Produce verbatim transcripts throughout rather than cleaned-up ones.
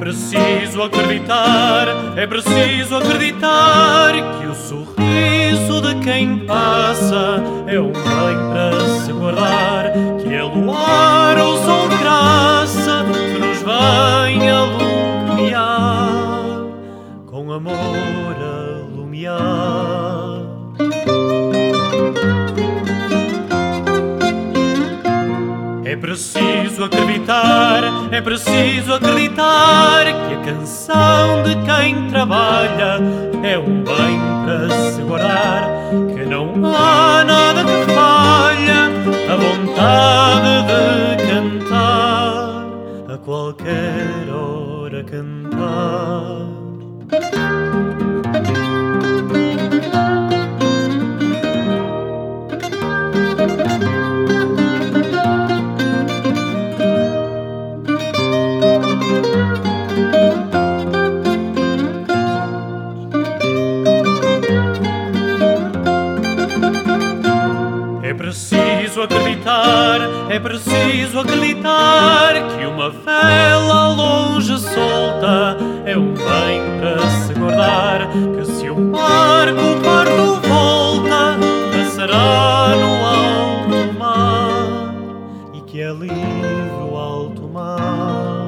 preciso acreditar, é preciso acreditar que o sorriso de quem passa é um bem para se guardar, que é luar ou sol de graça que nos vem alumiar, com amor alumiar. É preciso acreditar, é preciso acreditar que a canção de quem trabalha é um bem para se guardar, que não há nada que falha, a vontade de cantar, a qualquer hora cantar. É preciso acreditar, é preciso acreditar que uma vela ao longe solta é um bem para se guardar, que se um barco parto volta passará no alto mar e que é livre o alto mar.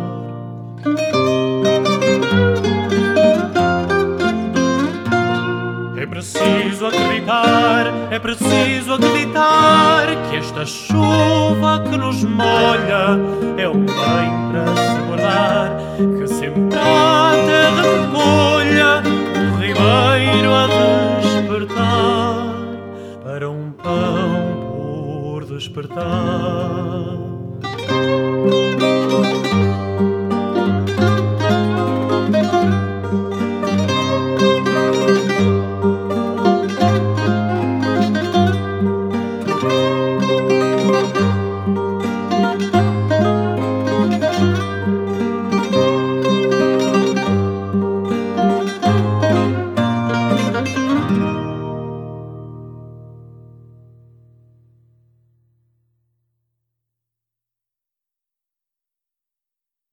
É preciso acreditar, é preciso acreditar que esta chuva que nos molha é um bem para se guardar, que sempre a terra recolha o ribeiro a despertar para um pão por despertar.